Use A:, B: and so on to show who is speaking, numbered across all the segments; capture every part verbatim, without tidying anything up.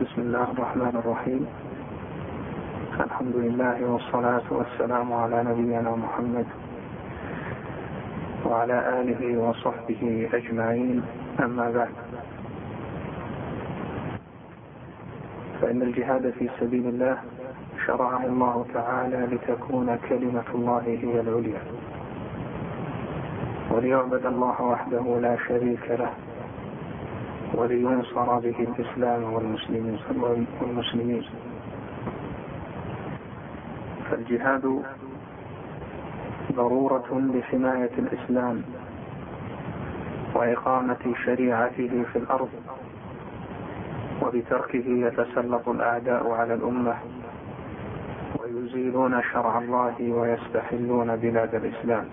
A: بسم الله الرحمن الرحيم. الحمد لله والصلاة والسلام على نبينا محمد وعلى آله وصحبه أجمعين، أما بعد، فإن الجهاد في سبيل الله شرعه الله تعالى لتكون كلمة الله هي العليا، وليعبد الله وحده لا شريك له، ولينصر به الإسلام والمسلمين. فالجهاد ضرورة لحماية الإسلام وإقامة شريعته في الأرض، وبتركه يتسلط الأعداء على الأمة ويزيلون شرع الله ويستحلون بلاد الإسلام.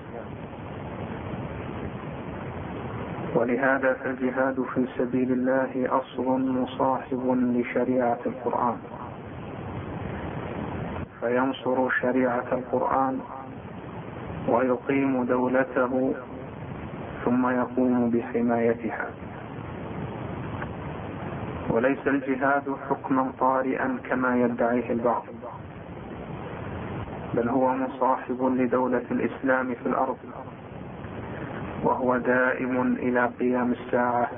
A: ولهذا فالجهاد في سبيل الله أصل مصاحب لشريعة القرآن، فينصر شريعة القرآن ويقيم دولته ثم يقوم بحمايتها. وليس الجهاد حكما طارئا كما يدعيه البعض، بل هو مصاحب لدولة الإسلام في الأرض، وهو دائم إلى قيام الساعة،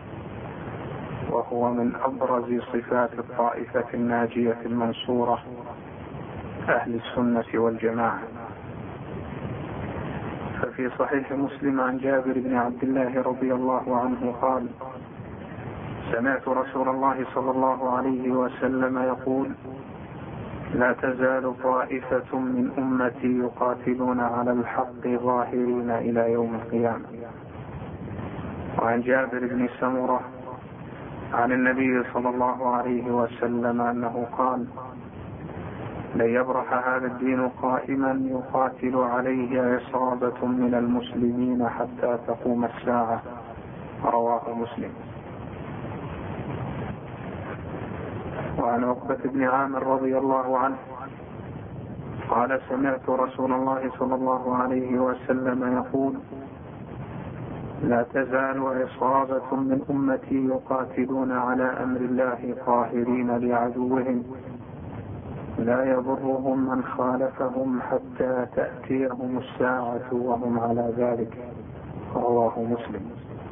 A: وهو من أبرز صفات الطائفة الناجية المنصورة أهل السنة والجماعة. ففي صحيح مسلم عن جابر بن عبد الله رضي الله عنه قال: سمعت رسول الله صلى الله عليه وسلم يقول: لا تزال طائفة من أمتي يقاتلون على الحق ظاهرين إلى يوم القيامة. وعن جابر بن سمرة عن النبي صلى الله عليه وسلم أنه قال: لن يبرح هذا الدين قائما يقاتل عليه عصابة من المسلمين حتى تقوم الساعة. رواه مسلم. وعن عقبة بن عامر رضي الله عنه قال: سمعت رسول الله صلى الله عليه وسلم يقول: لا تزال عصابة من أمتي يقاتلون على أمر الله قاهرين لعدوهم لا يضرهم من خالفهم حتى تأتيهم الساعة وهم على ذلك. رواه مسلم.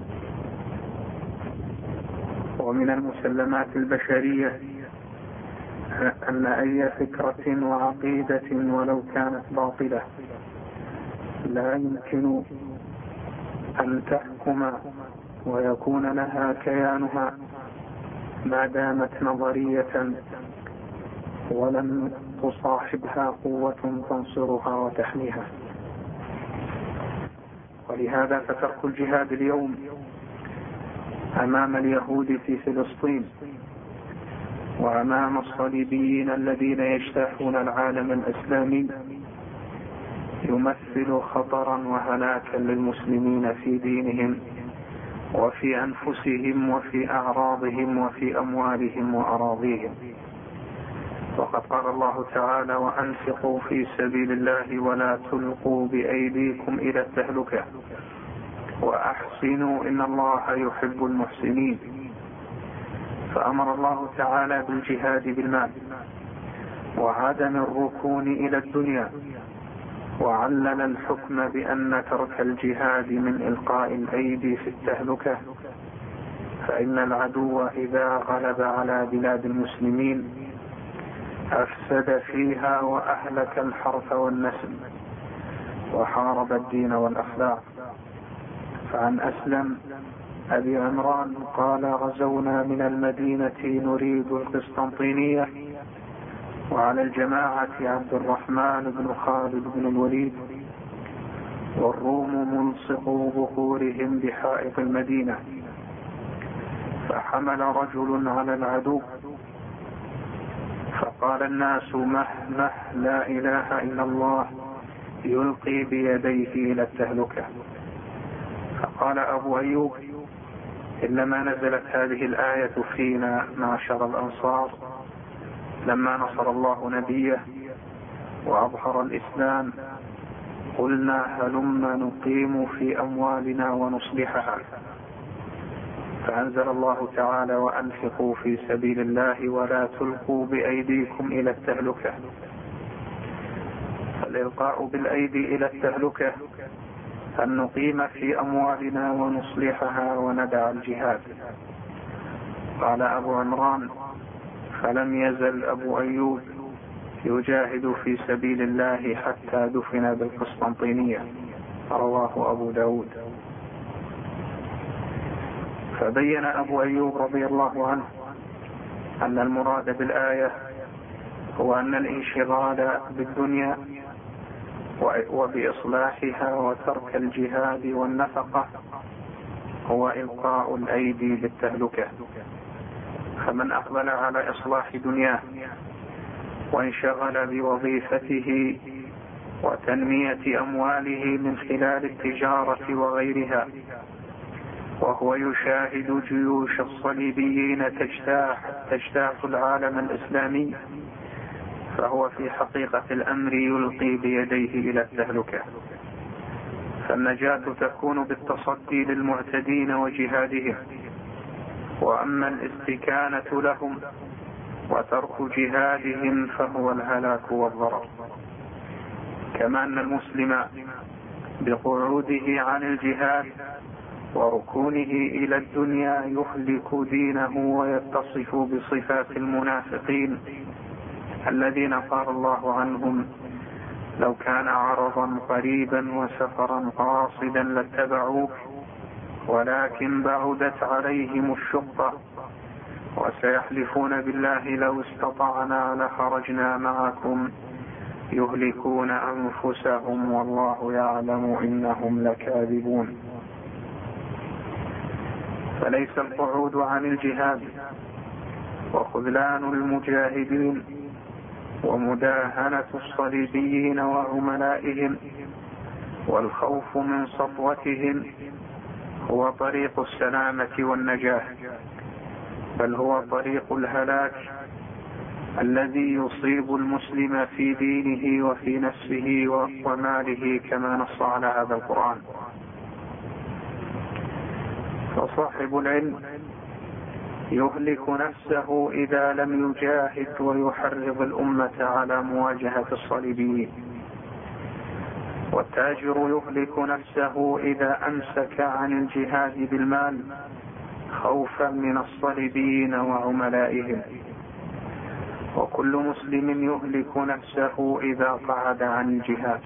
A: ومن المسلمات البشرية أن أي فكرة وعقيدة ولو كانت باطلة لا يمكن أن تحكم ويكون لها كيانها ما دامت نظرية ولم تصاحبها قوة تنصرها وتحميها. ولهذا فترك الجهاد اليوم أمام اليهود في فلسطين وأمام الصليبيين الذين يجتاحون العالم الإسلامي يمثل خطرا وهلاكا للمسلمين في دينهم وفي أنفسهم وفي أعراضهم وفي أموالهم وأراضيهم. وقد قال الله تعالى: وأنفقوا في سبيل الله ولا تلقوا بأيديكم إلى التهلكة وأحسنوا إن الله يحب المحسنين. فأمر الله تعالى بالجهاد بالمال وعدم الركون إلى الدنيا، وعلل الحكم بأن ترك الجهاد من إلقاء الأيدي في التهلكة، فإن العدو إذا غلب على بلاد المسلمين أفسد فيها وأهلك الحرث والنسل وحارب الدين والأخلاق. فعن أسلم أبي عمران قال: غزونا من المدينة نريد القسطنطينية، وعلى الجماعة عبد الرحمن بن خالد بن الوليد، والروم ملصقوا ظهورهم بحائط المدينة، فحمل رجل على العدو فقال الناس: مه مه لا إله إلا الله، يلقي بيديه إلى التهلكة. فقال أبو أيوب: إنما نزلت هذه الآية فينا معشر الأنصار لما نصر الله نبيه وأظهر الإسلام، قلنا هلم نقيم في أموالنا ونصلحها. فأنزل الله تعالى: وأنفقوا في سبيل الله ولا تلقوا بأيديكم إلى التهلكة. فالإلقاء بالأيدي إلى التهلكة أن نقيم في أموالنا ونصلحها وندع الجهاد. قال أبو عمران: فلم يزل أبو أيوب يجاهد في سبيل الله حتى دفن بالقسطنطينية. رواه أبو داود. فبين أبو أيوب رضي الله عنه أن المراد بالآية هو أن الانشغال بالدنيا وبإصلاحها وترك الجهاد والنفقة هو إلقاء الأيدي بالتهلكة. فمن أقبل على إصلاح دنياه وانشغل بوظيفته وتنمية أمواله من خلال التجارة وغيرها، وهو يشاهد جيوش الصليبيين تجتاح تجتاح العالم الإسلامي، فهو في حقيقة الأمر يلقي بيديه إلى التهلكة. فالنجاة تكون بالتصدي للمعتدين وجهادهم، وأما الاستكانة لهم وترك جهادهم فهو الهلاك والضرر. كما أن المسلم بقعوده عن الجهاد وركونه إلى الدنيا يهلك دينه ويتصف بصفات المنافقين الذين قال الله عنهم: لو كان عرضا قريبا وسفرا قاصدا لاتبعوك ولكن بعدت عليهم الشقة وسيحلفون بالله لو استطعنا لخرجنا معكم يهلكون أنفسهم والله يعلم إنهم لكاذبون. فليس القعود عن الجهاد وخذلان المجاهدين ومداهنة الصليبيين وعملائهم والخوف من سطوتهم هو طريق السلامة والنجاة، بل هو طريق الهلاك الذي يصيب المسلم في دينه وفي نفسه وماله، كما نص على هذا القرآن. فصاحب العلم يهلك نفسه إذا لم يجاهد ويحرض الأمة على مواجهة الصليبيين، والتاجر يهلك نفسه إذا أمسك عن الجهاد بالمال خوفا من الصليبيين وعملائهم، وكل مسلم يهلك نفسه إذا قعد عن الجهاد.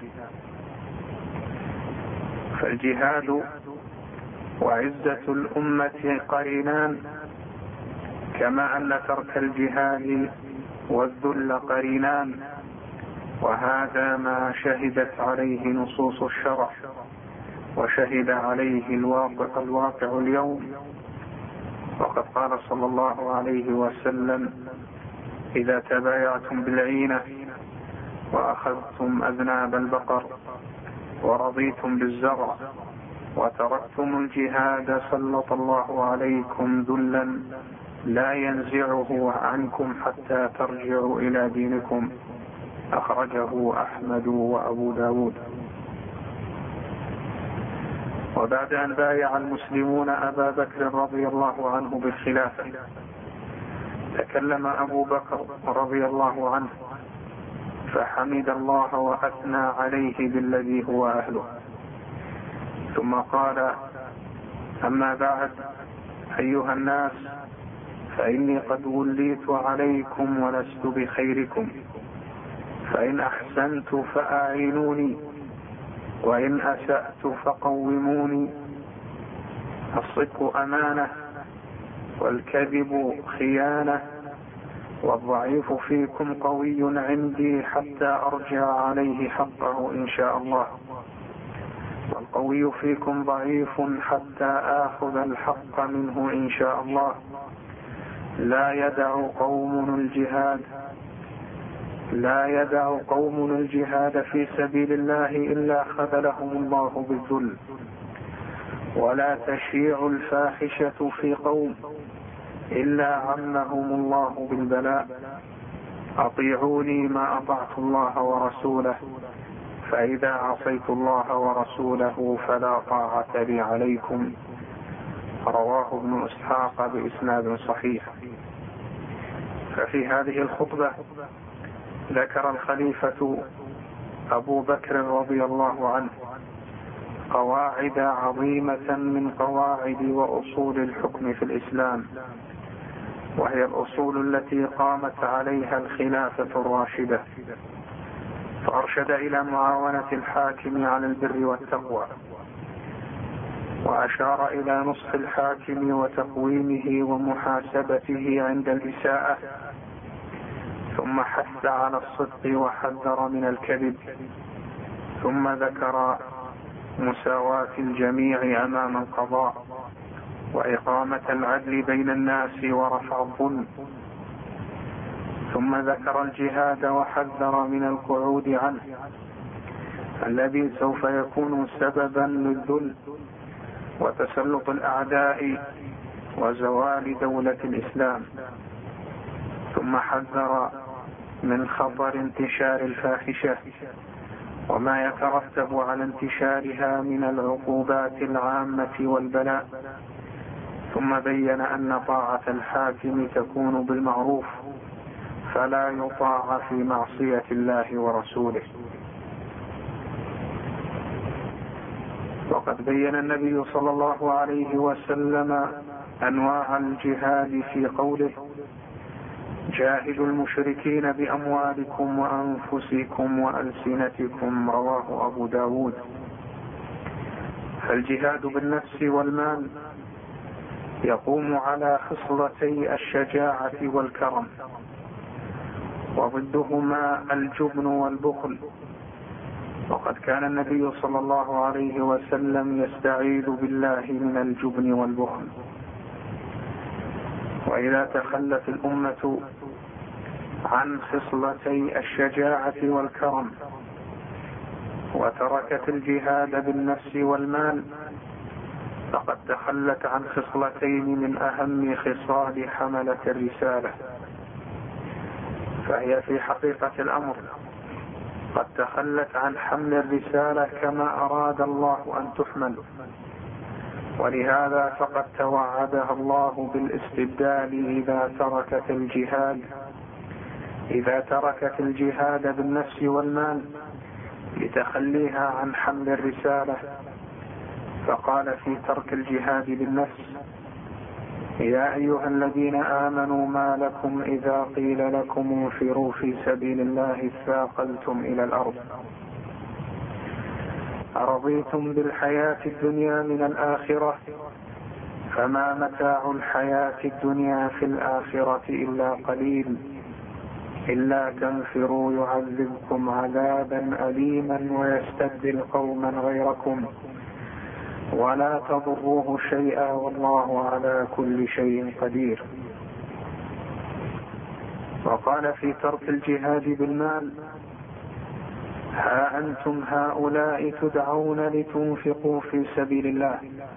A: فالجهاد وعزة الأمة قرينان، كما أن ترك الجهاد والذل قرينان، وهذا ما شهدت عليه نصوص الشرع وشهد عليه الواقع, الواقع اليوم. وقد قال صلى الله عليه وسلم: إذا تبايعتم بالعينة وأخذتم أذناب البقر ورضيتم بالزرع وتركتم الجهاد سلط الله عليكم ذلا لا ينزعه عنكم حتى ترجعوا إلى دينكم. أخرجه أحمد وأبو داود. وبعد أن بايع المسلمون أبا بكر رضي الله عنه بالخلافة، تكلم أبو بكر رضي الله عنه فحمد الله وأثنى عليه بالذي هو أهله، ثم قال: أما بعد أيها الناس، فإني قد وليت عليكم ولست بخيركم، فإن أحسنت فأعينوني وإن أسأت فقوموني. الصدق أمانة والكذب خيانة، والضعيف فيكم قوي عندي حتى أرجع عليه حقه إن شاء الله، والقوي فيكم ضعيف حتى آخذ الحق منه إن شاء الله. لا يدع قوم الجهاد لا يدع قوم الجهاد في سبيل الله إلا خذلهم الله بالذل، ولا تشيع الفاحشة في قوم إلا عمهم الله بالبلاء. أطيعوني ما أطعت الله ورسوله، فإذا عصيت الله ورسوله فلا طاعة لي عليكم. رواه ابن إسحاق بإسناد صحيح. ففي هذه الخطبة ذكر الخليفة أبو بكر رضي الله عنه قواعد عظيمة من قواعد وأصول الحكم في الإسلام، وهي الأصول التي قامت عليها الخلافة الراشدة، فأرشد إلى معاونة الحاكم على البر والتقوى، وأشار إلى نصح الحاكم وتقويمه ومحاسبته عند الإساءة، ثم حث على الصدق وحذر من الكذب، ثم ذكر مساواة الجميع أمام القضاء، وإقامة العدل بين الناس ورفع الظلم، ثم ذكر الجهاد وحذر من القعود عنه الذي سوف يكون سببا للذل وتسلط الأعداء وزوال دولة الإسلام، ثم حذر من خطر انتشار الفاحشة وما يترتب على انتشارها من العقوبات العامة والبلاء، ثم بين أن طاعة الحاكم تكون بالمعروف فلا يطاع في معصية الله ورسوله. وقد بين النبي صلى الله عليه وسلم أنواع الجهاد في قوله: جاهدوا المشركين بأموالكم وأنفسكم وألسنتكم، رواه أبو داود. فالجهاد بالنفس والمال يقوم على خصلتي الشجاعة والكرم، وضدهما الجبن والبخل، وقد كان النبي صلى الله عليه وسلم يستعيذ بالله من الجبن والبخل. وإذا تخلت الأمة عن خصلتي الشجاعة والكرم وتركت الجهاد بالنفس والمال فقد تخلت عن خصلتين من أهم خصال حملة الرسالة، فهي في حقيقة الأمر قد تخلت عن حمل الرسالة كما أراد الله أن تحمل، ولهذا فقد توعدها الله بالاستبدال إذا تركت الجهاد إذا تركت الجهاد بالنفس والمال لتخليها عن حمل الرسالة، فقال في ترك الجهاد بالنفس: يا أيها الذين آمنوا ما لكم إذا قيل لكم انفروا في سبيل الله اثاقلتم إلى الأرض، أرضيتم بالحياة الدنيا من الآخرة فما متاع الحياة الدنيا في الآخرة إلا قليل، إلا تنفروا يعذبكم عذابا أليما ويستبدل قوما غيركم ولا تضروه شيئا والله على كل شيء قدير. وقال في ترك الجهاد بالمال: ها أنتم هؤلاء تدعون لتنفقوا في سبيل الله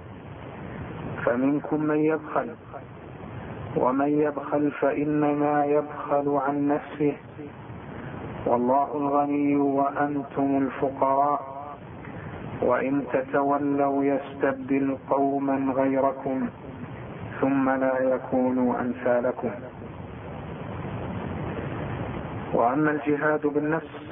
A: فمنكم من يبخل، ومن يبخل فإنما يبخل عن نفسه والله الغني وأنتم الفقراء وإن تتولوا يستبدل قوما غيركم ثم لا يكونوا أمثالكم. وأما الجهاد بالنفس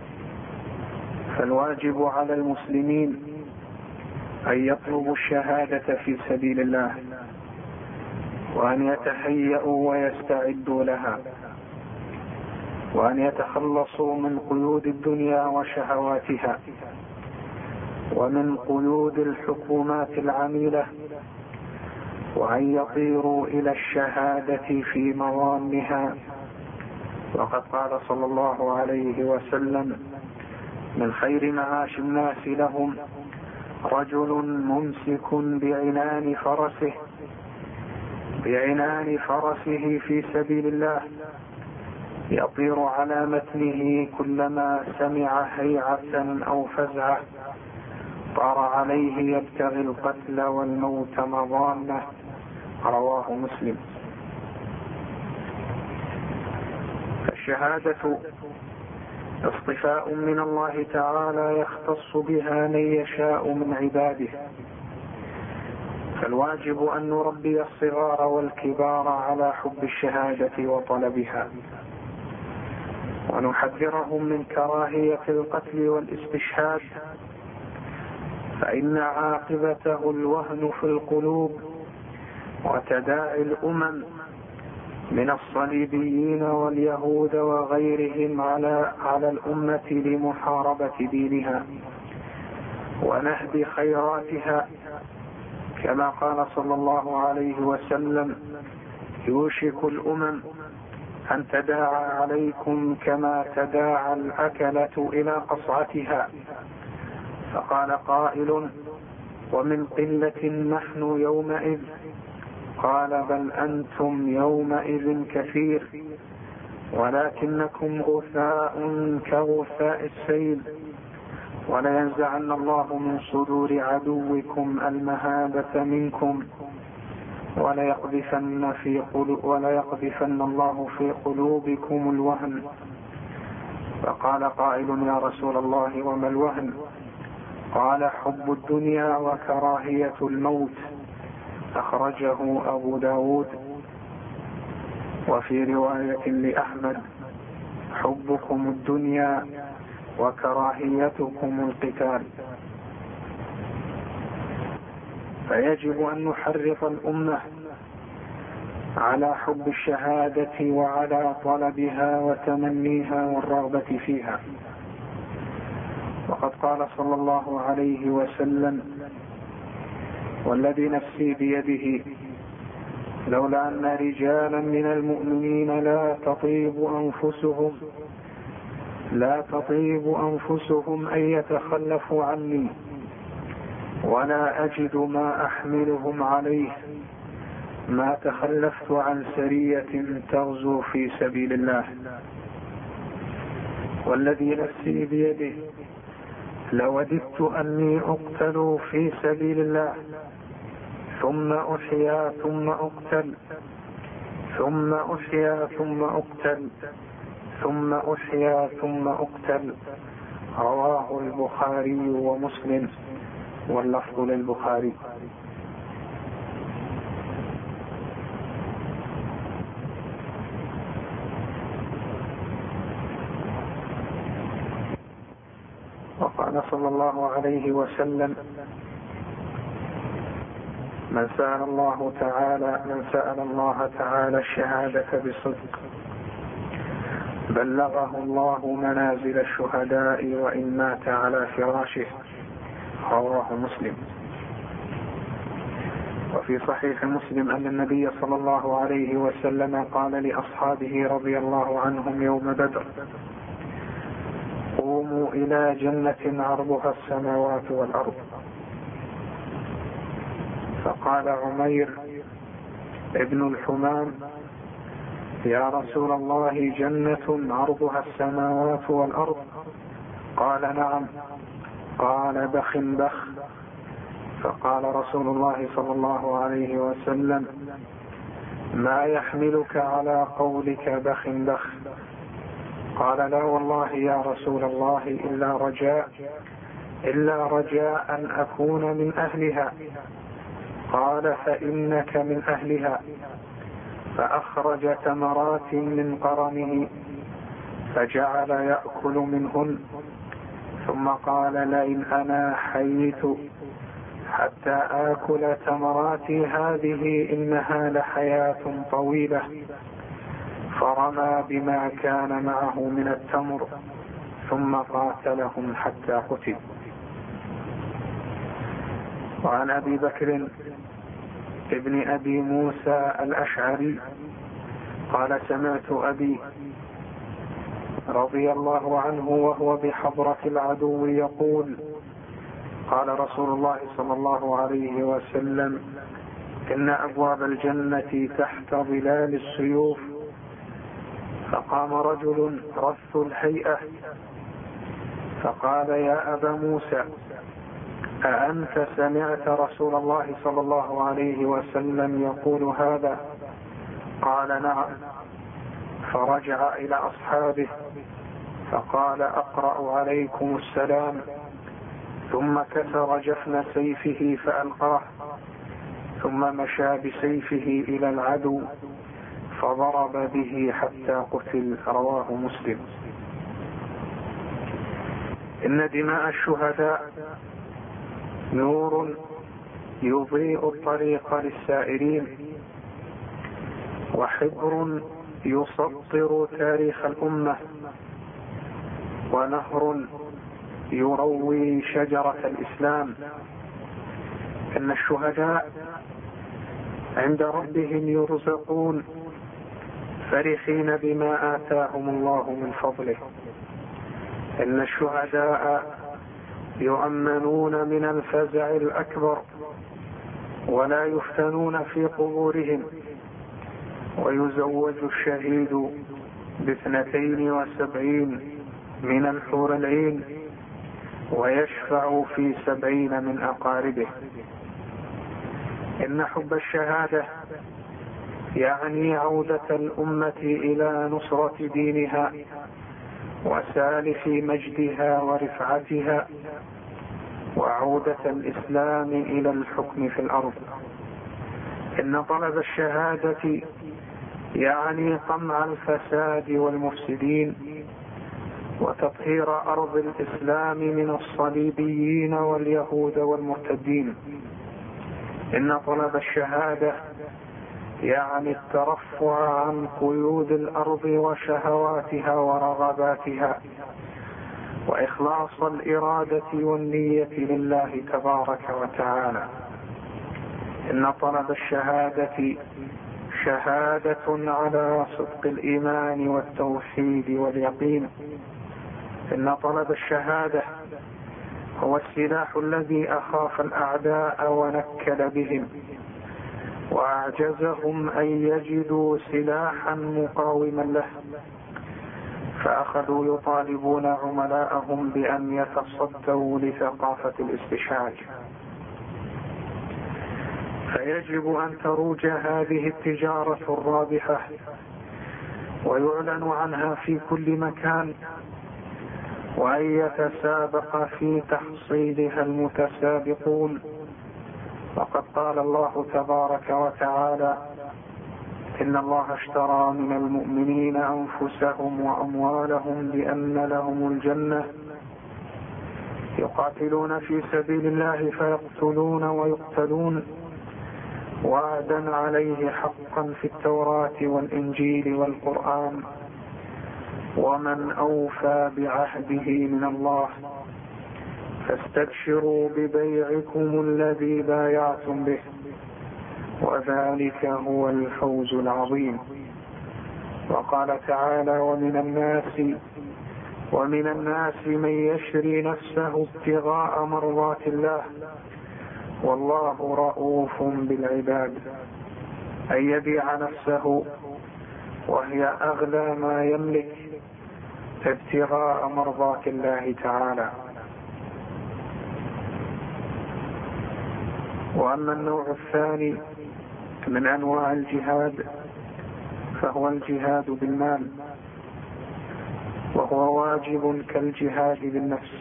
A: فالواجب على المسلمين أن يطلبوا الشهادة في سبيل الله وأن يتهيئوا ويستعدوا لها، وأن يتخلصوا من قيود الدنيا وشهواتها ومن قيود الحكومات العميلة، وأن يطيروا إلى الشهادة في مظانها. وقد قال صلى الله عليه وسلم: من خير معاش الناس لهم رجل ممسك بعنان فرسه بعنان فرسه في سبيل الله يطير على متنه كلما سمع هيعة أو فزعة طار عليه يبتغي القتل والموت مضانة، رواه مسلم. فالشهادة اصطفاء من الله تعالى يختص بها من يشاء من عباده، فالواجب أن نربي الصغار والكبار على حب الشهادة وطلبها، ونحذرهم من كراهية القتل والاستشهاد، فإن عاقبته الوهن في القلوب وتداعي الأمم من الصليبيين واليهود وغيرهم على على الأمة لمحاربة دينها ونهب خيراتها، كما قال صلى الله عليه وسلم: يوشك الأمم أن تداعى عليكم كما تداعى الأكلة إلى قصعتها. فقال قائل: ومن قلة نحن يومئذ؟ قال: بل أنتم يومئذ كثير، ولكنكم غثاء كغثاء السيل، ولينزعن الله من صدور عدوكم المهابة منكم، وليقذفن, في قلو وليقذفن الله في قلوبكم الوهن. فقال قائل: يا رسول الله وما الوهن؟ قال: حب الدنيا وكراهية الموت. أخرجه أبو داود. وفي رواية لأحمد: حبكم الدنيا وكراهيتكم القتال. فيجب أن نحرص الأمة على حب الشهادة وعلى طلبها وتمنيها والرغبة فيها. وقد قال صلى الله عليه وسلم: والذي نفسي بيده لولا أن رجالا من المؤمنين لا تطيب أنفسهم لا تطيب أنفسهم أن يتخلفوا عني ولا أجد ما أحملهم عليه ما تخلفت عن سرية تغزو في سبيل الله. والذي نفسي بيده لوددت أني أقتل في سبيل الله ثم أحيا ثم أقتل ثم أحيا ثم أقتل ثم أحيا ثم أقتل. رواه البخاري ومسلم، واللفظ للبخاري. وقال صلى الله عليه وسلم: من سأل الله تعالى من سأل الله تعالى الشهادة بصدق بلغه الله منازل الشهداء وإن مات على فراشه. رواه مسلم. وفي صحيح مسلم أن النبي صلى الله عليه وسلم قال لأصحابه رضي الله عنهم يوم بدر: قوموا إلى جنة عرضها السماوات والأرض. فقال عمير ابن الحمام: يا رسول الله، جنة عرضها السماوات والأرض؟ قال: نعم. قال: بخ بخ. فقال رسول الله صلى الله عليه وسلم: ما يحملك على قولك بخ بخ؟ قال: لا والله يا رسول الله إلا رجاء إلا رجاء أن أكون من أهلها. قال: فإنك من أهلها. فأخرج تمرات من قرنه فجعل يأكل منهن، ثم قال: لئن أنا حييت حتى آكل تمراتي هذه إنها لحياة طويلة. فرمى بما كان معه من التمر ثم قاتلهم حتى قتل. وعن أبي بكر ابن أبي موسى الأشعري قال: سمعت أبي رضي الله عنه وهو بحضرة العدو يقول: قال رسول الله صلى الله عليه وسلم: إن أبواب الجنة تحت ظلال السيوف. فقام رجل رث الهيئة فقال: يا أبا موسى، أأنت سمعت رسول الله صلى الله عليه وسلم يقول هذا؟ قال: نعم. فرجع إلى أصحابه فقال: أقرأ عليكم السلام. ثم كسر جفن سيفه فألقاه، ثم مشى بسيفه إلى العدو فضرب به حتى قتل. رواه مسلم. إن دماء الشهداء نور يضيء الطريق للسائرين، وحبر يسطر تاريخ الأمة، ونهر يروي شجرة الإسلام. إن الشهداء عند ربهم يرزقون فرحين بما آتاهم الله من فضله. إن الشهداء يؤمنون من الفزع الأكبر ولا يفتنون في قبورهم، ويزوج الشهيد باثنتين وسبعين من الحور العين، ويشفع في سبعين من أقاربه. إن حب الشهادة يعني عودة الأمة إلى نصرة دينها وسالف مجدها ورفعتها، وعودة الإسلام إلى الحكم في الأرض. إن طلب الشهادة يعني قمع الفساد والمفسدين، وتطهير أرض الإسلام من الصليبيين واليهود والمرتدين. إن طلب الشهادة يعني الترفع عن قيود الأرض وشهواتها ورغباتها، وإخلاص الإرادة والنية لله تبارك وتعالى. إن طلب الشهادة شهادة على صدق الإيمان والتوحيد واليقين. إن طلب الشهادة هو السلاح الذي أخاف الأعداء ونكل بهم وأعجزهم أن يجدوا سلاحا مقاوما له، فأخذوا يطالبون عملاءهم بأن يتصدوا لثقافة الاستشهاد. فيجب أن تروج هذه التجارة الرابحة ويعلن عنها في كل مكان، وأن يتسابق في تحصيلها المتسابقون. وقد قال الله تبارك وتعالى: إن الله اشترى من المؤمنين أنفسهم وأموالهم بأن لهم الجنة يقاتلون في سبيل الله فيقتلون ويقتلون، وعدا عليه حقا في التوراة والإنجيل والقرآن، ومن أوفى بعهده من الله، فاستبشروا ببيعكم الذي بايعتم به، وذلك هو الفوز العظيم. وقال تعالى: ومن الناس ومن الناس من يشري نفسه ابتغاء مرضات الله والله رؤوف بالعباد. أن يبيع نفسه وهي أغلى ما يملك ابتغاء مرضات الله تعالى. وأما النوع الثاني من أنواع الجهاد فهو الجهاد بالمال، وهو واجب كالجهاد بالنفس.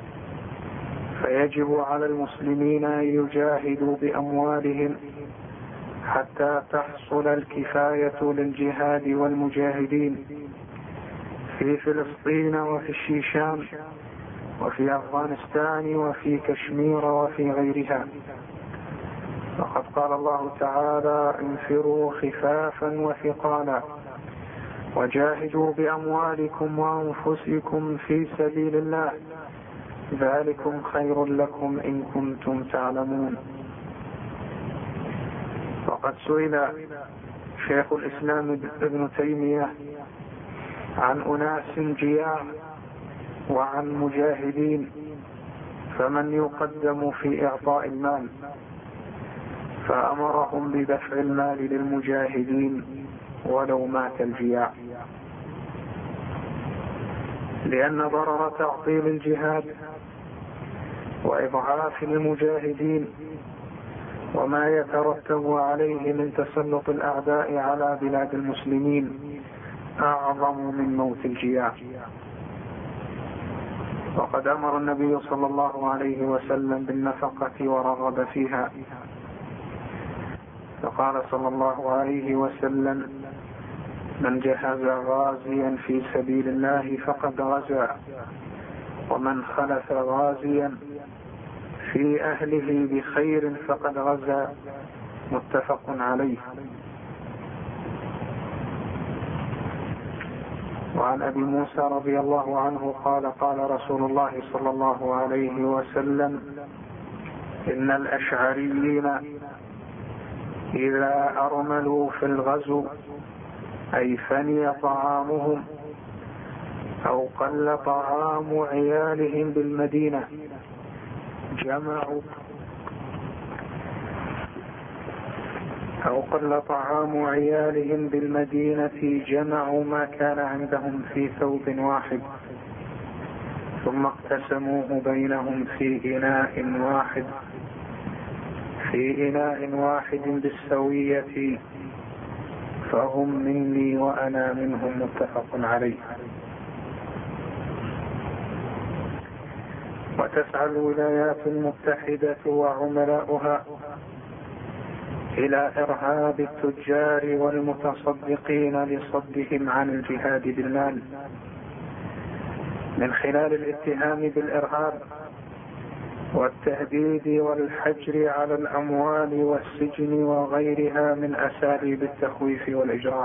A: فيجب على المسلمين أن يجاهدوا بأموالهم حتى تحصل الكفاية للجهاد والمجاهدين في فلسطين وفي الشيشان وفي أفغانستان وفي كشمير وفي غيرها. وقد قال الله تعالى: انفروا خفافا وثقالا وجاهدوا بأموالكم وأنفسكم في سبيل الله ذلكم خير لكم إن كنتم تعلمون. وقد سئل شيخ الإسلام ابن تيمية عن أناس جياع وعن مجاهدين، فمن يقدم في إعطاء المال؟ فأمرهم بدفع المال للمجاهدين ولو مات الجياع، لأن ضرر تعطيل الجهاد وإضعاف المجاهدين وما يترتب عليه من تسلط الأعداء على بلاد المسلمين أعظم من موت الجياع. وقد أمر النبي صلى الله عليه وسلم بالنفقة ورغب فيها، فقال صلى الله عليه وسلم: من جهز غازيا في سبيل الله فقد غزا، ومن خلف غازيا في أهله بخير فقد غزا. متفق عليه. وعن أبي موسى رضي الله عنه قال: قال رسول الله صلى الله عليه وسلم: إن الأشعريين إذا أرملوا في الغزو، أي فني طعامهم أو قل طعام عيالهم بالمدينة، جمعوا أو قل طعام عيالهم بالمدينة جمعوا ما كان عندهم في ثوب واحد، ثم اقتسموه بينهم في إناء واحد في إناء واحد بالسوية، فهم مني وأنا منهم. متفق عليه. وتسعى الولايات المتحدة وعملاؤها إلى إرهاب التجار والمتصدقين لصدهم عن الجهاد بالمال، من خلال الاتهام بالإرهاب والتهديد والحجر على الأموال والسجن وغيرها من أساليب التخويف والإجرام.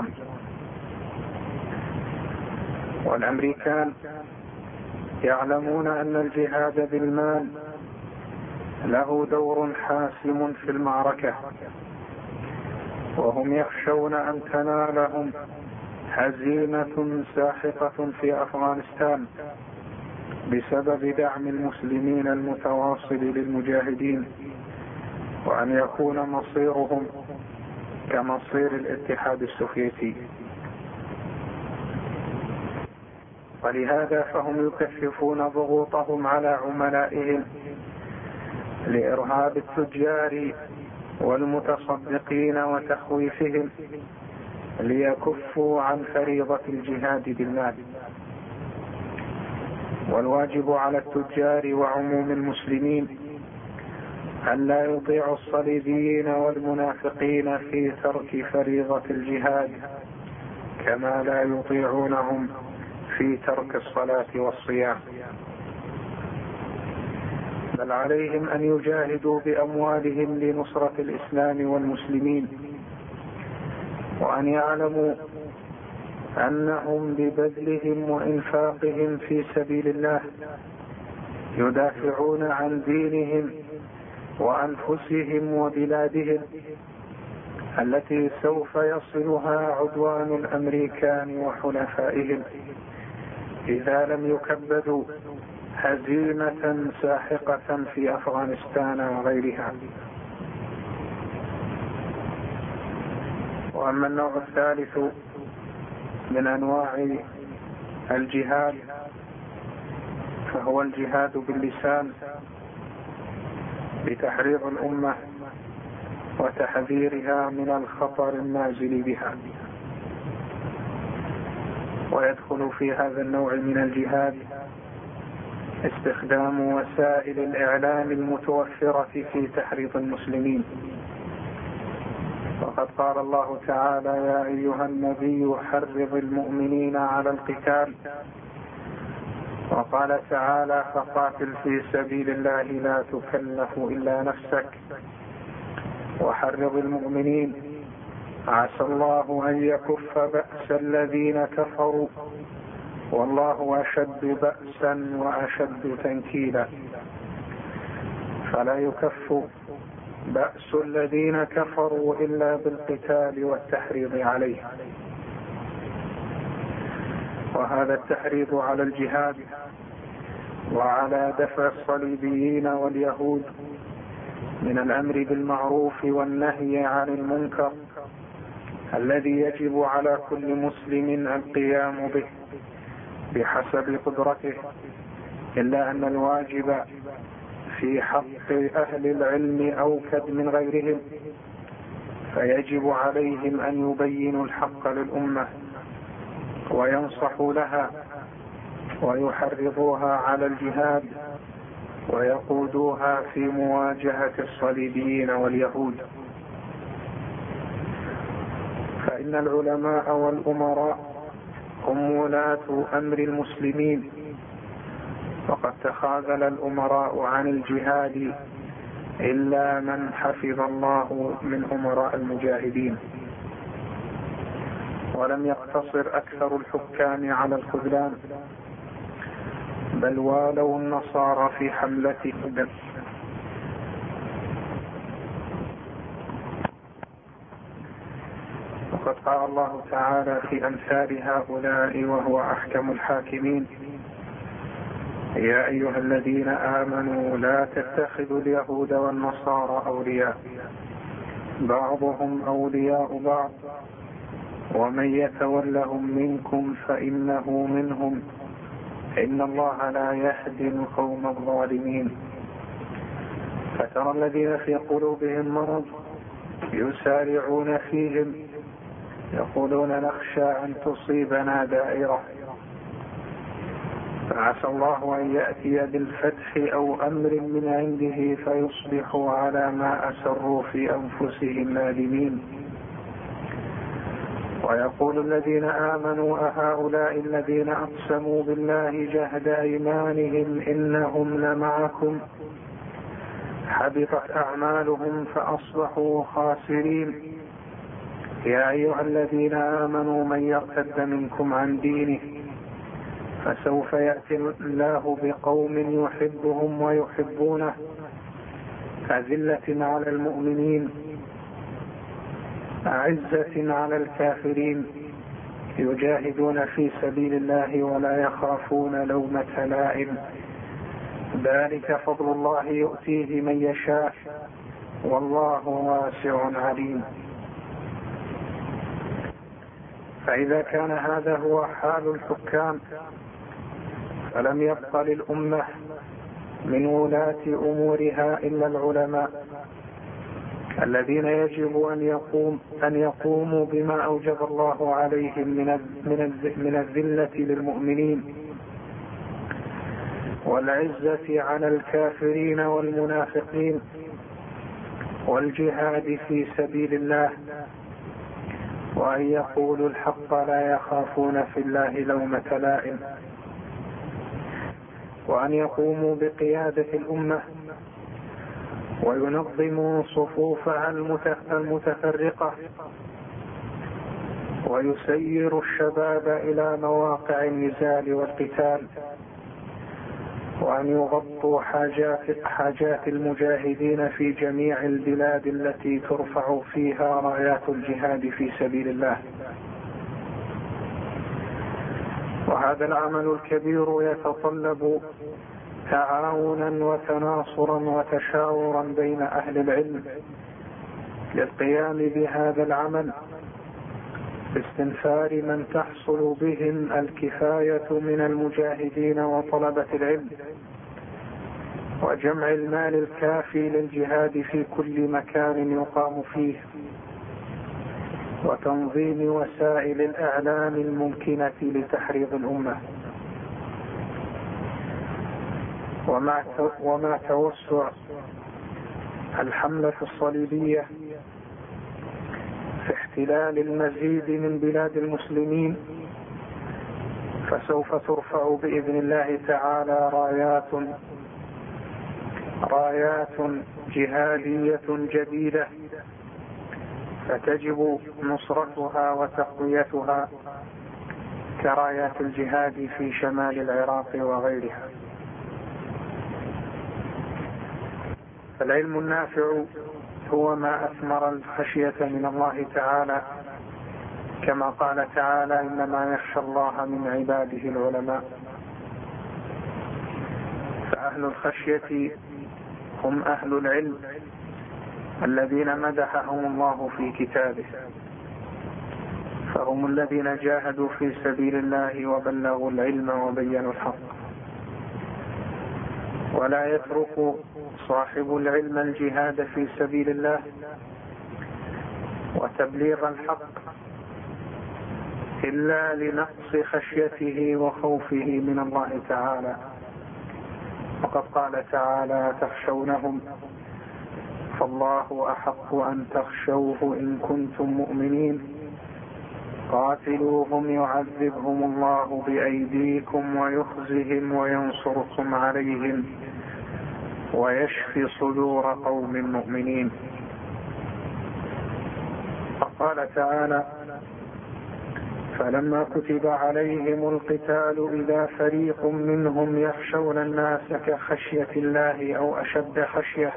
A: والأمريكان يعلمون أن الجهاد بالمال له دور حاسم في المعركة، وهم يخشون أن تنالهم هزيمة ساحقة في أفغانستان بسبب دعم المسلمين المتواصل للمجاهدين، وأن يكون مصيرهم كمصير الاتحاد السوفيتي. ولهذا فهم يكثفون ضغوطهم على عملائهم لإرهاب التجار والمتصدقين وتخويفهم ليكفوا عن فريضة الجهاد بالمال. والواجب على التجار وعموم المسلمين أن لا يطيعوا الصليبيين والمنافقين في ترك فريضة الجهاد، كما لا يطيعونهم في ترك الصلاة والصيام، بل عليهم أن يجاهدوا بأموالهم لنصرة الإسلام والمسلمين، وأن يعلموا أنهم ببذلهم وإنفاقهم في سبيل الله يدافعون عن دينهم وأنفسهم وبلادهم التي سوف يصلها عدوان الأمريكان وحلفائهم إذا لم يكبدوا هزيمة ساحقة في أفغانستان وغيرها. وأما النوع الثالث من أنواع الجهاد فهو الجهاد باللسان بتحريض الأمة وتحذيرها من الخطر النازل بها. ويدخل في هذا النوع من الجهاد استخدام وسائل الإعلام المتوفرة في تحريض المسلمين. وقد قال الله تعالى: يا أيها النبي حرض المؤمنين على القتال. وقال تعالى: فقاتل في سبيل الله لا تكلف إلا نفسك وحرض المؤمنين عسى الله أن يكف بأس الذين كفروا والله أشد بأسا وأشد تنكيلا. فلا يكف بأس الذين كفروا إلا بالقتال والتحريض عليه. وهذا التحريض على الجهاد وعلى دفع الصليبيين واليهود من الأمر بالمعروف والنهي عن المنكر الذي يجب على كل مسلم القيام به بحسب قدرته، إلا أن الواجب في حق أهل العلم أوكد من غيرهم، فيجب عليهم أن يبينوا الحق للأمة وينصحوا لها ويحرضوها على الجهاد ويقودوها في مواجهة الصليبيين واليهود. فإن العلماء والأمراء هم ولاة أمر المسلمين، وقد تخاذل الأمراء عن الجهاد إلا من حفظ الله من أمراء المجاهدين، ولم يقتصر أكثر الحكام على الخذلان، بل والوا النصارى في حملتهم. وقد قال الله تعالى في أمثال هؤلاء وهو أحكم الحاكمين: يا أيها الذين آمنوا لا تتخذوا اليهود والنصارى أولياء بعضهم أولياء بعض ومن يتولهم منكم فإنه منهم إن الله لا يهدي القوم الظالمين. فترى الذين في قلوبهم مرض يسارعون فيهم يقولون نخشى أن تصيبنا دائرة، فعسى الله أن يأتي بالفتح أو أمر من عنده فيصبحوا على ما أسروا في أنفسهم نادمين. ويقول الذين آمنوا أهؤلاء الذين أقسموا بالله جهد أيمانهم إنهم لمعكم حبطت أعمالهم فأصبحوا خاسرين. يا أيها الذين آمنوا من يرتد منكم عن دينه فسوف يأتي الله بقوم يحبهم ويحبونه أذلة على المؤمنين أعزة على الكافرين يجاهدون في سبيل الله ولا يخافون لومة لائم. ذلك فضل الله يؤتيه من يشاء والله واسع عليم. فإذا كان هذا هو حال الحكام فلم يبق للأمة من ولاة أمورها إلا العلماء الذين يجب أن يقوم أن يقوموا بما أوجب الله عليهم من من الذلة للمؤمنين والعزة على الكافرين والمنافقين والجهاد في سبيل الله، وأن يقولوا الحق لا يخافون في الله لومة لائم، وأن يقوموا بقيادة الأمة وينظموا صفوفها المتفرقة ويسير الشباب إلى مواقع النزال والقتال، وأن يغطوا حاجات, حاجات المجاهدين في جميع البلاد التي ترفع فيها رايات الجهاد في سبيل الله. وهذا العمل الكبير يتطلب تعاونا وتناصرا وتشاورا بين أهل العلم للقيام بهذا العمل باستنفار من تحصل بهم الكفاية من المجاهدين وطلبة العلم، وجمع المال الكافي للجهاد في كل مكان يقام فيه، وتنظيم وسائل الإعلام الممكنة لتحريض الأمة، ومع ومع توسع الحملة الصليبية في احتلال المزيد من بلاد المسلمين، فسوف ترفع بإذن الله تعالى رايات رايات جهادية جديدة، فتجب نصرتها وتقويتها كرايات الجهاد في شمال العراق وغيرها. فالعلم النافع هو ما أثمر الخشية من الله تعالى، كما قال تعالى إنما يخشى الله من عباده العلماء. فأهل الخشية هم أهل العلم الذين مدحهم الله في كتابه، فهم الذين جاهدوا في سبيل الله وبلغوا العلم وبينوا الحق. ولا يترك صاحب العلم الجهاد في سبيل الله وتبليغ الحق إلا لنقص خشيته وخوفه من الله تعالى. وقد قال تعالى تخشونهم فالله أحق أن تخشوه إن كنتم مؤمنين قاتلوهم يعذبهم الله بأيديكم ويخزهم وينصركم عليهم ويشفي صدور قوم مؤمنين. وقال تعالى: فلما كتب عليهم القتال إذا فريق منهم يخشون الناس كخشية الله أو أشد خشية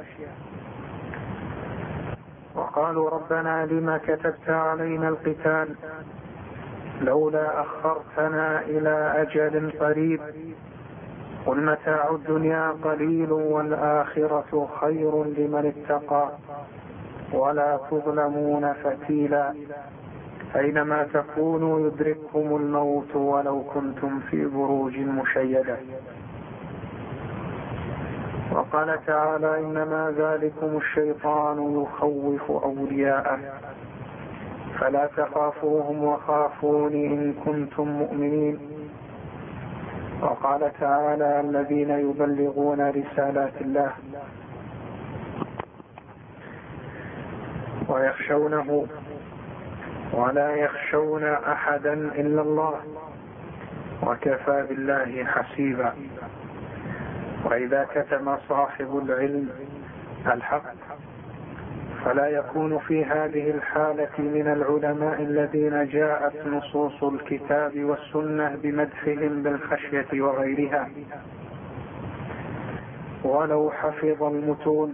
A: وقالوا ربنا لما كتبت علينا القتال لولا أخرتنا إلى أجل قريب قل متاع الدنيا قليل والآخرة خير لمن اتقى ولا تظلمون فتيلا أينما تكونوا يدرككم الموت ولو كنتم في بروج مشيدة. وقال تعالى: إنما ذلكم الشيطان يخوف أولياءه فلا تخافوهم وخافوني إن كنتم مؤمنين. وقال تعالى: الذين يبلغون رسالات الله ويخشونه ولا يخشون أحدا إلا الله وكفى بالله حسيبا. وإذا كتم صاحب العلم الحق فلا يكون في هذه الحالة من العلماء الذين جاءت نصوص الكتاب والسنة بمدحهم بالخشية وغيرها ولو حفظ المتون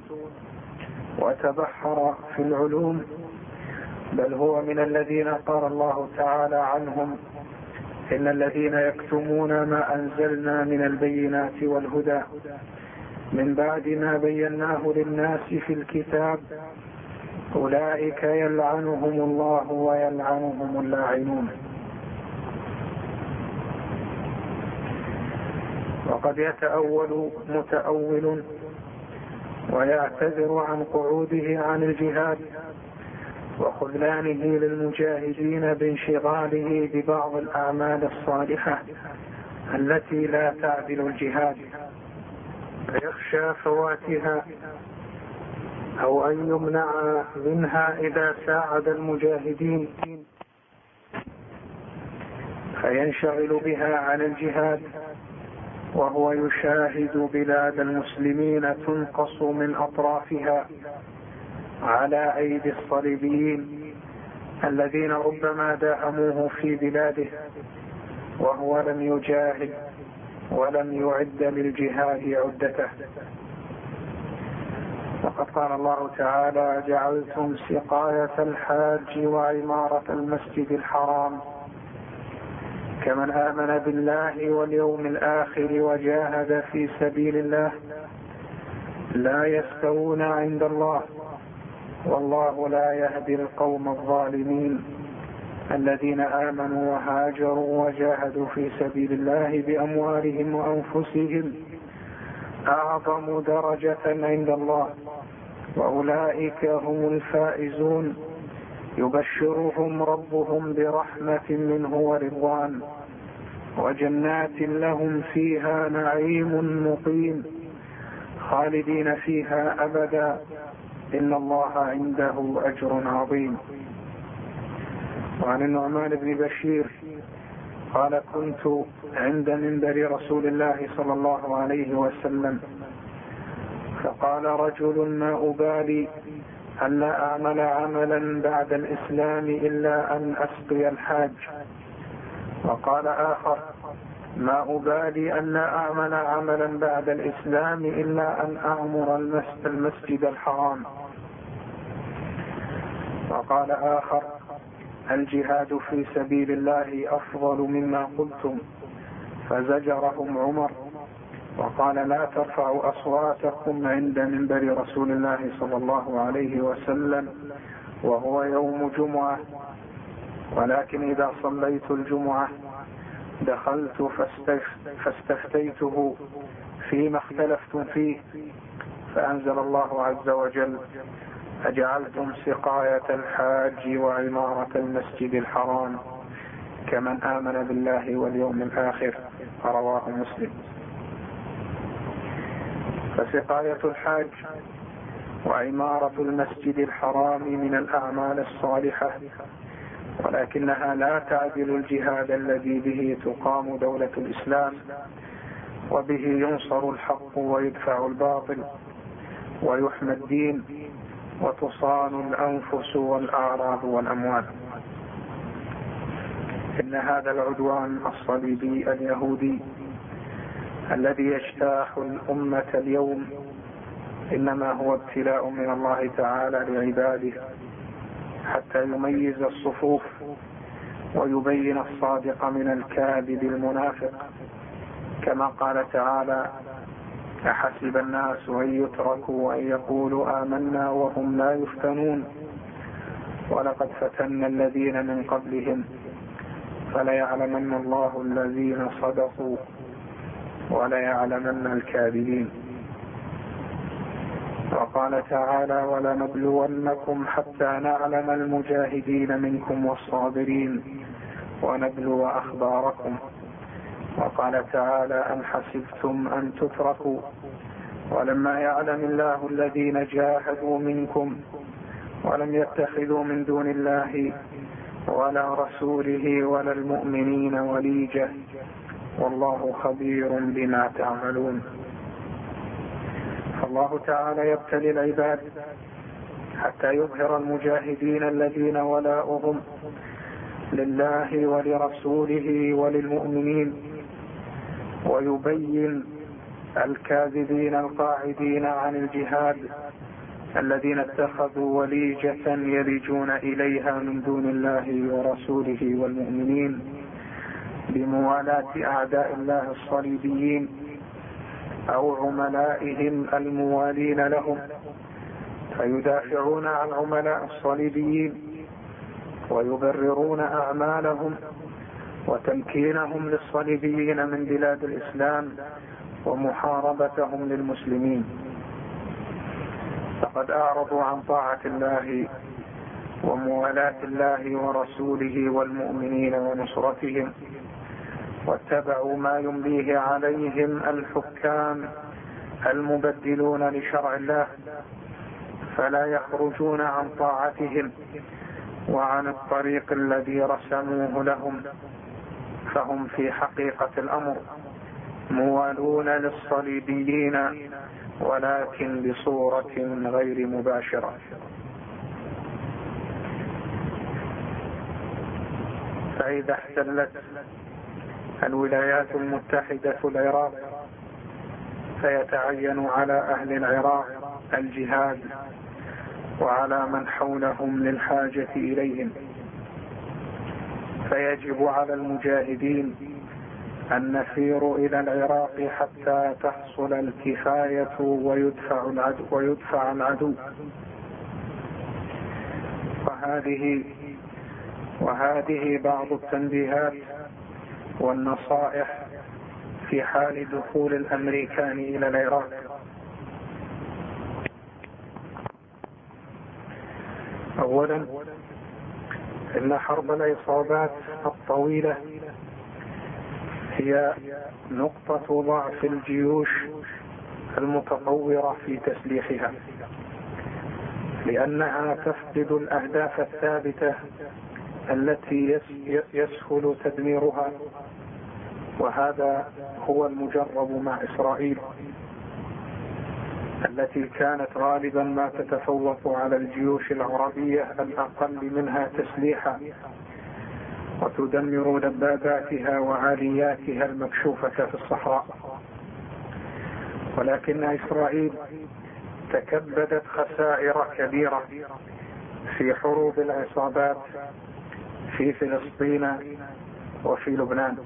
A: وتبحر في العلوم، بل هو من الذين قال الله تعالى عنهم: إن الذين يكتمون ما أنزلنا من البينات والهدى من بعد ما بيناه للناس في الكتاب أولئك يلعنهم الله ويلعنهم اللاعنون. وقد يتأول متأول ويعتذر عن قعوده عن الجهاد وخذلانه للمجاهدين بانشغاله ببعض الأعمال الصالحة التي لا تعدل الجهاد، فيخشى فواتها أو أن يمنع منها إذا ساعد المجاهدين فينشغل بها عن الجهاد، وهو يشاهد بلاد المسلمين تنقص من أطرافها على أيدي الصليبيين الذين ربما داهموه في بلاده وهو لم يجاهد ولم يعد للجهاد عدته. وقد قال الله تعالى: جعلتم سقاية الحاج وعمارة المسجد الحرام كمن آمن بالله واليوم الآخر وجاهد في سبيل الله لا يستوون عند الله والله لا يهدي القوم الظالمين الذين آمنوا وهاجروا وجاهدوا في سبيل الله بأموالهم وأنفسهم أعظم درجة عند الله وأولئك هم الفائزون يبشرهم ربهم برحمة منه ورضوان وجنات لهم فيها نعيم مقيم خالدين فيها أبدا إن الله عنده أجر عظيم. وعن النعمان بن بشير قال: كنت عند منبر رسول الله صلى الله عليه وسلم فقال رجل: ما أبالي أن لا أعمل عملا بعد الإسلام إلا أن أسقي الحاج. وقال آخر: ما أبالي أن لا أعمل عملا بعد الإسلام إلا أن أعمر المسجد الحرام. وقال آخر: الجهاد في سبيل الله أفضل مما قلتم، فزجرهم عمر وقال: لا ترفعوا أصواتكم عند منبر رسول الله صلى الله عليه وسلم وهو يوم جمعة، ولكن إذا صليت الجمعة دخلت فاستفتيته فيما اختلفتم فيه، فأنزل الله عز وجل: أجعلتم سقاية الحاج وعمارة المسجد الحرام كمن آمن بالله واليوم الآخر. رواه مسلم. فسقاية الحاج وعمارة المسجد الحرام من الأعمال الصالحة ولكنها لا تعدل الجهاد الذي به تقام دولة الإسلام وبه ينصر الحق ويدفع الباطل ويحمى الدين وتصان الأنفس والأعراض والأموال. إن هذا العدوان الصليبي اليهودي الذي يجتاح الأمة اليوم إنما هو ابتلاء من الله تعالى لعباده حتى يميز الصفوف ويبين الصادق من الكاذب المنافق، كما قال تعالى: أحسب الناس أن يتركوا أن يقولوا آمنا وهم لا يفتنون ولقد فتنا الذين من قبلهم فليعلمن الله الذين صدقوا وليعلمن الكاذبين. وقال تعالى: ولنبلونكم حتى نعلم المجاهدين منكم والصابرين ونبلو أخباركم. وقال تعالى: أم حسبتم أن تتركوا ولما يعلم الله الذين جاهدوا منكم ولم يتخذوا من دون الله ولا رسوله ولا المؤمنين وليجة والله خبير بما تعملون. فالله تعالى يبتلي العباد حتى يظهر المجاهدين الذين ولاؤهم لله ولرسوله وللمؤمنين، ويبين الكاذبين القاعدين عن الجهاد الذين اتخذوا وليجة يلجون إليها من دون الله ورسوله والمؤمنين بموالاة أعداء الله الصليبيين أو عملائهم الموالين لهم، فيدافعون عن عملاء الصليبيين ويبررون أعمالهم وتمكينهم للصليبيين من بلاد الإسلام ومحاربتهم للمسلمين. فقد أعرضوا عن طاعة الله وموالاة الله ورسوله والمؤمنين ونصرتهم، واتبعوا ما يمليه عليهم الحكام المبدلون لشرع الله، فلا يخرجون عن طاعتهم وعن الطريق الذي رسموه لهم، فهم في حقيقة الأمر موالون للصليبيين ولكن بصورة غير مباشرة. فإذا احتلت الولايات المتحدة العراق فيتعين على أهل العراق الجهاد وعلى من حولهم للحاجة إليهم، فيجب على المجاهدين أن نسير إلى العراق حتى تحصل الكفاية ويدفع العدو, ويدفع العدو. وهذه وهذه بعض التنبيهات والنصائح في حال دخول الأمريكان إلى العراق. أولا، إن حرب العصابات الطويلة هي نقطة ضعف الجيوش المتطورة في تسليحها، لأنها تفقد الأهداف الثابتة التي يسهل تدميرها، وهذا هو المجرب مع إسرائيل التي كانت غالبا ما تتفوق على الجيوش العربية الأقل منها تسليحا وتدمر دباباتها وعالياتها المكشوفة في الصحراء. ولكن إسرائيل تكبدت خسائر كبيرة في حروب العصابات في فلسطين وفي لبنان.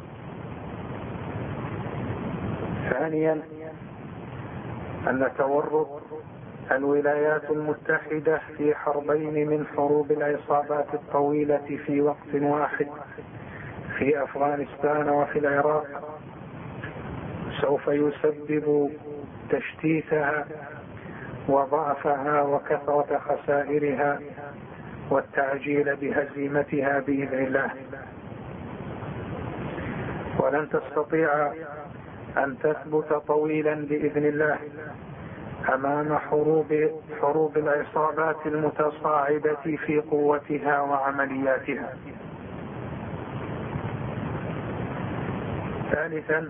A: ثانيا، أن تورط الولايات المتحدة في حربين من حروب العصابات الطويلة في وقت واحد في أفغانستان وفي العراق سوف يسبب تشتيتها وضعفها وكثرة خسائرها والتعجيل بهزيمتها بإذن الله، ولن تستطيع أن تثبت طويلا بإذن الله أمام حروب حروب العصابات المتصاعدة في قوتها وعملياتها. ثالثا،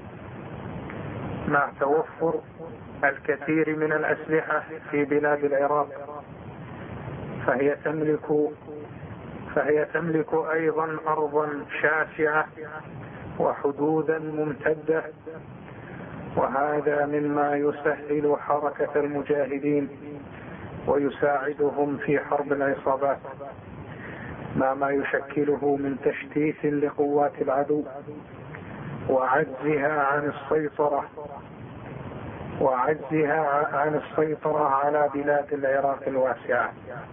A: مع توفر الكثير من الأسلحة في بلاد العراق فهي تملك فهي تملك أيضا أرضا شاسعة وحدودا ممتدة، وهذا مما يسهل حركة المجاهدين ويساعدهم في حرب العصابات، مع ما يشكله من تشتيت لقوات العدو وعجزها عن السيطرة وعجزها عن السيطرة على بلاد العراق الواسعة.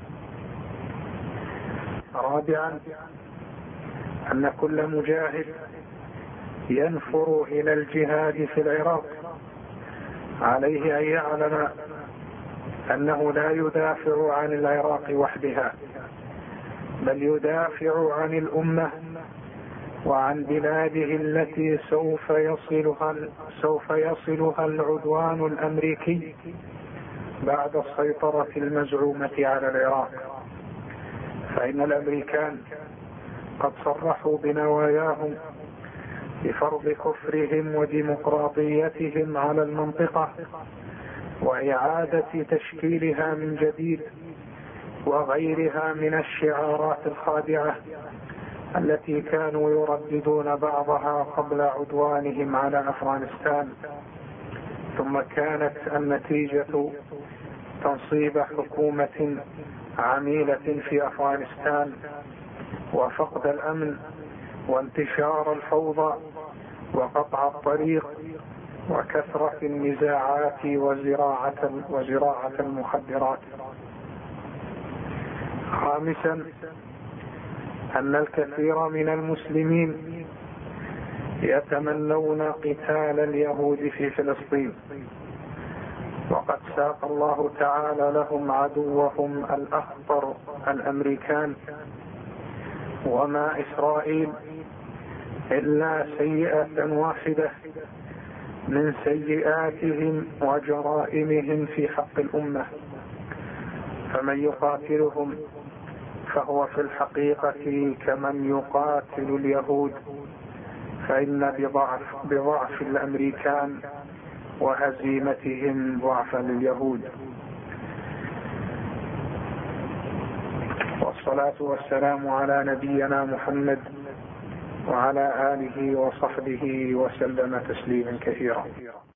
A: رابعا، أن كل مجاهد ينفر إلى الجهاد في العراق عليه أن يعلم أنه لا يدافع عن العراق وحدها، بل يدافع عن الأمة وعن بلاده التي سوف يصلها سوف يصلها العدوان الأمريكي بعد السيطرة المزعومة على العراق. فإن الأمريكان قد صرحوا بنواياهم بفرض كفرهم وديمقراطيتهم على المنطقة وإعادة تشكيلها من جديد، وغيرها من الشعارات الخادعة التي كانوا يرددون بعضها قبل عدوانهم على أفغانستان. ثم كانت النتيجة تنصيب حكومة عميلة في أفغانستان وفقد الأمن وانتشار الفوضى وقطع الطريق وكثرة النزاعات وزراعة وزراعة المخدرات. خامسا، أن الكثير من المسلمين يتمنون قتال اليهود في فلسطين، وقد ساق الله تعالى لهم عدوهم الأخطر الأمريكان، وما إسرائيل إلا سيئة واحدة من سيئاتهم وجرائمهم في حق الأمة. فمن يقاتلهم فهو في الحقيقة كمن يقاتل اليهود، فإن بضعف, بضعف الأمريكان وهزيمتهم ضعف لليهود. والصلاة والسلام على نبينا محمد وعلى آله وصحبه وسلم تسليما كثيرا.